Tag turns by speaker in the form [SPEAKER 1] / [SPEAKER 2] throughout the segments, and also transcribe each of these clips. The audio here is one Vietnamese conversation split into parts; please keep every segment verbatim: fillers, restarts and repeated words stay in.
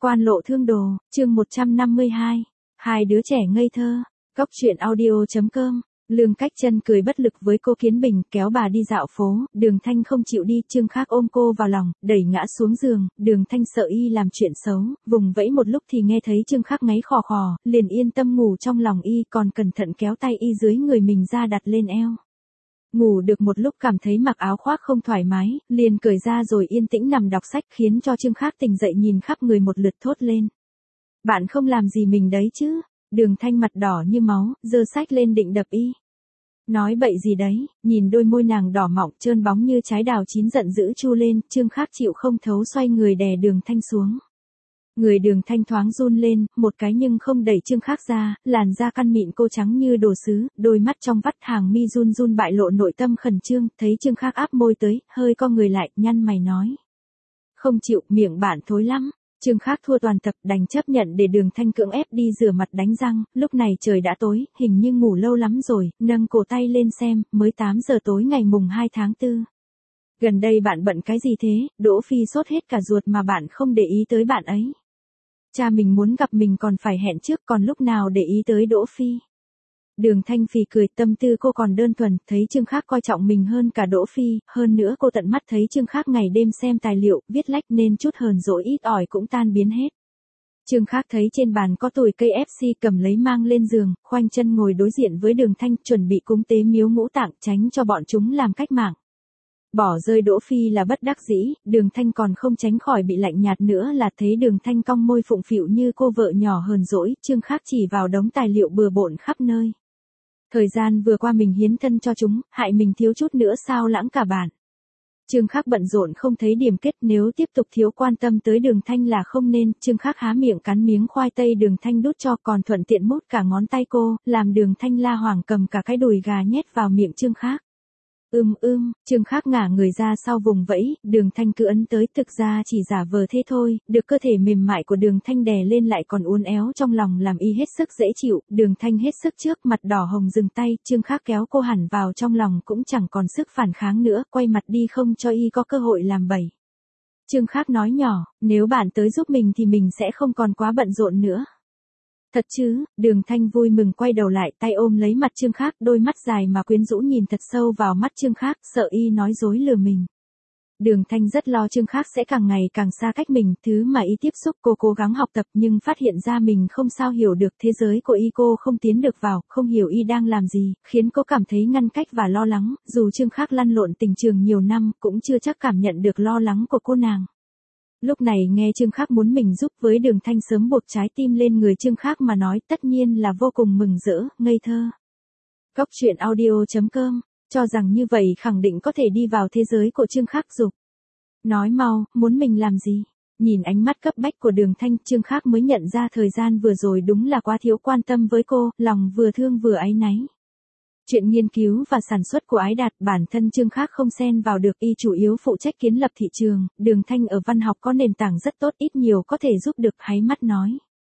[SPEAKER 1] Quan lộ thương đồ, chương một trăm năm mươi hai. Hai đứa trẻ ngây thơ. Cóc truyện audio chấm com. Lương Cách Chân cười bất lực với cô Kiến Bình, kéo bà đi dạo phố. Đường Thanh không chịu đi, Trương Khác ôm cô vào lòng, đẩy ngã xuống giường. Đường Thanh sợ y làm chuyện xấu, vùng vẫy một lúc thì nghe thấy Trương Khác ngáy khò khò, liền yên tâm ngủ trong lòng y, còn cẩn thận kéo tay y dưới người mình ra đặt lên eo. Ngủ được một lúc cảm thấy mặc áo khoác không thoải mái, liền cởi ra rồi yên tĩnh nằm đọc sách, khiến cho Trương Khác tỉnh dậy nhìn khắp người một lượt thốt lên. Bạn không làm gì mình đấy chứ? Đường Thanh mặt đỏ như máu, giơ sách lên định đập y. Nói bậy gì đấy? Nhìn đôi môi nàng đỏ mọng trơn bóng như trái đào chín giận dữ chu lên, Trương Khác chịu không thấu xoay người đè Đường Thanh xuống. Người Đường Thanh thoáng run lên, một cái nhưng không đẩy Trương Khác ra, làn da căn mịn cô trắng như đồ sứ, đôi mắt trong vắt hàng mi run run bại lộ nội tâm khẩn trương, thấy Trương Khác áp môi tới, hơi co người lại, nhăn mày nói. Không chịu, miệng bạn thối lắm. Trương Khác thua toàn tập, đành chấp nhận để Đường Thanh cưỡng ép đi rửa mặt đánh răng, lúc này trời đã tối, hình như ngủ lâu lắm rồi, nâng cổ tay lên xem, mới tám giờ tối ngày mùng hai tháng tư. Gần đây bạn bận cái gì thế? Đỗ Phi sốt hết cả ruột mà bạn không để ý tới bạn ấy. Cha mình muốn gặp mình còn phải hẹn trước, còn lúc nào để ý tới Đỗ Phi. Đường Thanh phì cười, tâm tư cô còn đơn thuần, thấy Trương Khác coi trọng mình hơn cả Đỗ Phi, hơn nữa cô tận mắt thấy Trương Khác ngày đêm xem tài liệu, viết lách nên chút hờn dỗi ít ỏi cũng tan biến hết. Trương Khác thấy trên bàn có tồi cây ép xê cầm lấy mang lên giường, khoanh chân ngồi đối diện với Đường Thanh, chuẩn bị cúng tế miếu ngũ tạng, tránh cho bọn chúng làm cách mạng. Bỏ rơi Đỗ Phi là bất đắc dĩ, Đường Thanh còn không tránh khỏi bị lạnh nhạt nữa là thấy Đường Thanh cong môi phụng phịu như cô vợ nhỏ hờn dỗi, Trương Khác chỉ vào đống tài liệu bừa bộn khắp nơi. Thời gian vừa qua mình hiến thân cho chúng, hại mình thiếu chút nữa sao lãng cả bản. Trương Khác bận rộn không thấy điểm kết, nếu tiếp tục thiếu quan tâm tới Đường Thanh là không nên. Trương Khác há miệng cắn miếng khoai tây Đường Thanh đút cho, còn thuận tiện mút cả ngón tay cô, làm Đường Thanh la hoảng cầm cả cái đùi gà nhét vào miệng Trương Khác. Ưm ưm, Trương Khác ngả người ra sau vùng vẫy, Đường Thanh cứ ấn tới, thực ra chỉ giả vờ thế thôi, được cơ thể mềm mại của Đường Thanh đè lên lại còn uốn éo trong lòng làm y hết sức dễ chịu. Đường Thanh hết sức trước, mặt đỏ hồng dừng tay, Trương Khác kéo cô hẳn vào trong lòng cũng chẳng còn sức phản kháng nữa, quay mặt đi không cho y có cơ hội làm bậy. Trương Khác nói nhỏ, nếu bạn tới giúp mình thì mình sẽ không còn quá bận rộn nữa. Thật chứ? Đường Thanh vui mừng quay đầu lại, tay ôm lấy mặt Trương Khác, đôi mắt dài mà quyến rũ nhìn thật sâu vào mắt Trương Khác, sợ y nói dối lừa mình. Đường Thanh rất lo Trương Khác sẽ càng ngày càng xa cách mình, thứ mà y tiếp xúc cô cố gắng học tập nhưng phát hiện ra mình không sao hiểu được thế giới của y, cô không tiến được vào, không hiểu y đang làm gì, khiến cô cảm thấy ngăn cách và lo lắng, dù Trương Khác lăn lộn tình trường nhiều năm, cũng chưa chắc cảm nhận được lo lắng của cô nàng. Lúc này nghe Trương Khác muốn mình giúp với Đường Thanh sớm buộc trái tim lên người Trương Khác mà nói, tất nhiên là vô cùng mừng rỡ, ngây thơ. Cóc truyện audio chấm com, cho rằng như vậy khẳng định có thể đi vào thế giới của Trương Khác dục. Nói mau, muốn mình làm gì? Nhìn ánh mắt cấp bách của Đường Thanh, Trương Khác mới nhận ra thời gian vừa rồi đúng là quá thiếu quan tâm với cô, lòng vừa thương vừa áy náy. Chuyện nghiên cứu và sản xuất của Ái Đạt, bản thân Trương Khác không xen vào được, y chủ yếu phụ trách kiến lập thị trường. Đường Thanh ở văn học có nền tảng rất tốt, ít nhiều có thể giúp được, háy mắt nói.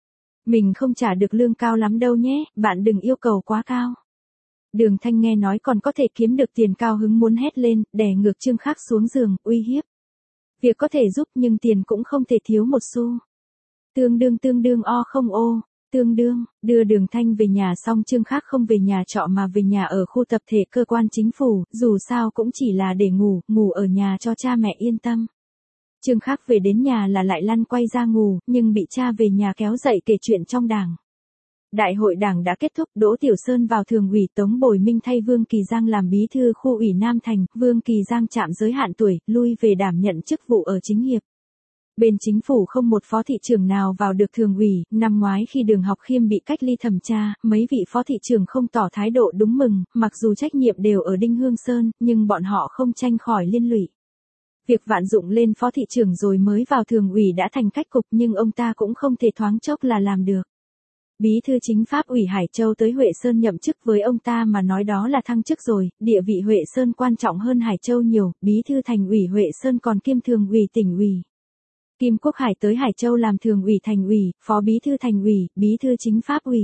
[SPEAKER 1] Mình không trả được lương cao lắm đâu nhé, bạn đừng yêu cầu quá cao. Đường Thanh nghe nói còn có thể kiếm được tiền cao hứng muốn hét lên, đè ngược Trương Khác xuống giường, uy hiếp. Việc có thể giúp nhưng tiền cũng không thể thiếu một xu. Tương đương tương đương o không ô. Tương đương, đưa Đường Thanh về nhà xong Trương Khác không về nhà trọ mà về nhà ở khu tập thể cơ quan chính phủ, dù sao cũng chỉ là để ngủ, ngủ ở nhà cho cha mẹ yên tâm. Trương Khác về đến nhà là lại lăn quay ra ngủ, nhưng bị cha về nhà kéo dậy kể chuyện trong đảng. Đại hội đảng đã kết thúc, Đỗ Tiểu Sơn vào thường ủy, Tống Bồi Minh thay Vương Kỳ Giang làm bí thư khu ủy Nam Thành, Vương Kỳ Giang chạm giới hạn tuổi, lui về đảm nhận chức vụ ở chính hiệp. Bên chính phủ không một phó thị trưởng nào vào được thường ủy, năm ngoái khi Đường Học Khiêm bị cách ly thẩm tra, mấy vị phó thị trưởng không tỏ thái độ đúng mừng, mặc dù trách nhiệm đều ở Đinh Hương Sơn, nhưng bọn họ không tranh khỏi liên lụy. Việc Vạn Dụng lên phó thị trưởng rồi mới vào thường ủy đã thành cách cục, nhưng ông ta cũng không thể thoáng chốc là làm được. Bí thư chính pháp ủy Hải Châu tới Huệ Sơn nhậm chức, với ông ta mà nói đó là thăng chức rồi, địa vị Huệ Sơn quan trọng hơn Hải Châu nhiều, bí thư thành ủy Huệ Sơn còn kiêm thường ủy tỉnh ủy. Kim Quốc Hải tới Hải Châu làm thường ủy thành ủy, phó bí thư thành ủy, bí thư chính pháp ủy.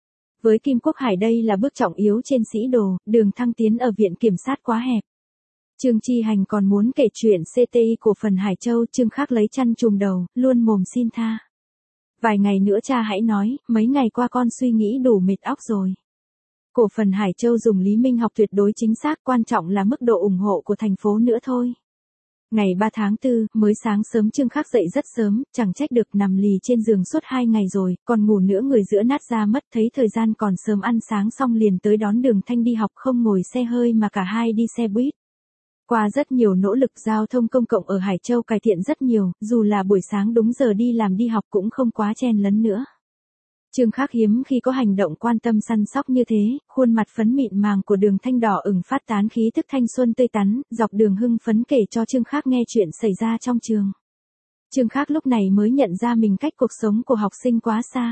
[SPEAKER 1] Với Kim Quốc Hải đây là bước trọng yếu trên sĩ đồ, đường thăng tiến ở viện kiểm sát quá hẹp. Trương Chi Hành còn muốn kể chuyện xê tê i cổ phần Hải Châu, Trương Khác lấy chăn trùm đầu, luôn mồm xin tha. Vài ngày nữa cha hãy nói, mấy ngày qua con suy nghĩ đủ mệt óc rồi. Cổ phần Hải Châu dùng Lý Minh học tuyệt đối chính xác, quan trọng là mức độ ủng hộ của thành phố nữa thôi. Ngày ba tháng tư, mới sáng sớm Trương Khắc dậy rất sớm, chẳng trách được nằm lì trên giường suốt hai ngày rồi, còn ngủ nữa người giữa nát ra mất, thấy thời gian còn sớm ăn sáng xong liền tới đón Đường Thanh đi học, không ngồi xe hơi mà cả hai đi xe buýt. Qua rất nhiều nỗ lực giao thông công cộng ở Hải Châu cải thiện rất nhiều, dù là buổi sáng đúng giờ đi làm đi học cũng không quá chen lấn nữa. Trương Khắc hiếm khi có hành động quan tâm săn sóc như thế, khuôn mặt phấn mịn màng của Đường Thanh đỏ ửng phát tán khí thức thanh xuân tươi tắn, dọc đường hưng phấn kể cho Trương Khắc nghe chuyện xảy ra trong trường. Trương Khắc lúc này mới nhận ra mình cách cuộc sống của học sinh quá xa.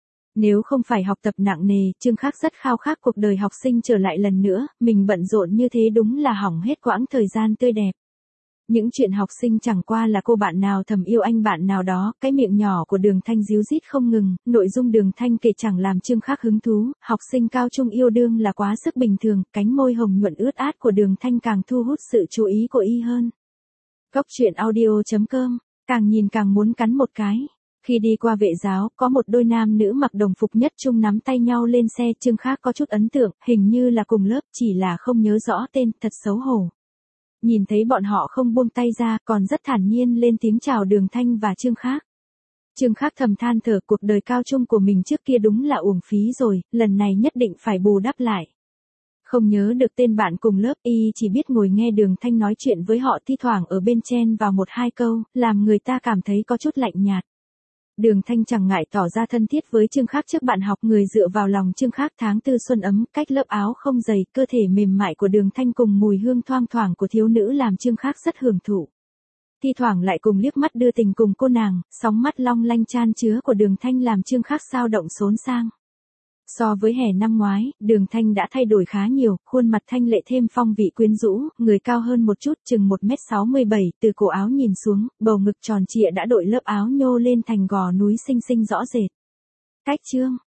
[SPEAKER 1] Nếu không phải học tập nặng nề, Trương Khắc rất khao khát cuộc đời học sinh trở lại lần nữa, mình bận rộn như thế đúng là hỏng hết quãng thời gian tươi đẹp. Những chuyện học sinh chẳng qua là cô bạn nào thầm yêu anh bạn nào đó, cái miệng nhỏ của Đường Thanh díu dít không ngừng, nội dung Đường Thanh kể chẳng làm Trương Khắc hứng thú, học sinh cao trung yêu đương là quá sức bình thường, cánh môi hồng nhuận ướt át của Đường Thanh càng thu hút sự chú ý của y hơn. Góc truyện audio chấm com, càng nhìn càng muốn cắn một cái. Khi đi qua vệ giáo, có một đôi nam nữ mặc đồng phục nhất trung nắm tay nhau lên xe, Trương Khắc có chút ấn tượng, hình như là cùng lớp, chỉ là không nhớ rõ tên, thật xấu hổ. Nhìn thấy bọn họ không buông tay ra, còn rất thản nhiên lên tiếng chào Đường Thanh và Trương Khắc. Trương Khắc thầm than thở, cuộc đời cao trung của mình trước kia đúng là uổng phí rồi, lần này nhất định phải bù đắp lại. Không nhớ được tên bạn cùng lớp, y chỉ biết ngồi nghe Đường Thanh nói chuyện với họ, thi thoảng ở bên chen vào một hai câu, làm người ta cảm thấy có chút lạnh nhạt. Đường Thanh chẳng ngại tỏ ra thân thiết với Trương Khắc trước bạn học, người dựa vào lòng Trương Khắc. Tháng tư xuân ấm, cách lớp áo không dày, cơ thể mềm mại của Đường Thanh cùng mùi hương thoang thoảng của thiếu nữ làm Trương Khắc rất hưởng thụ. Thi thoảng lại cùng liếc mắt đưa tình cùng cô nàng, sóng mắt long lanh chan chứa của Đường Thanh làm Trương Khắc xao động xốn sang. So với hè năm ngoái, Đường Thanh đã thay đổi khá nhiều, khuôn mặt thanh lệ thêm phong vị quyến rũ, người cao hơn một chút, chừng một mét sáu mươi bảy, từ cổ áo nhìn xuống, bầu ngực tròn trịa đã đội lớp áo nhô lên thành gò núi xinh xinh rõ rệt. Cách chương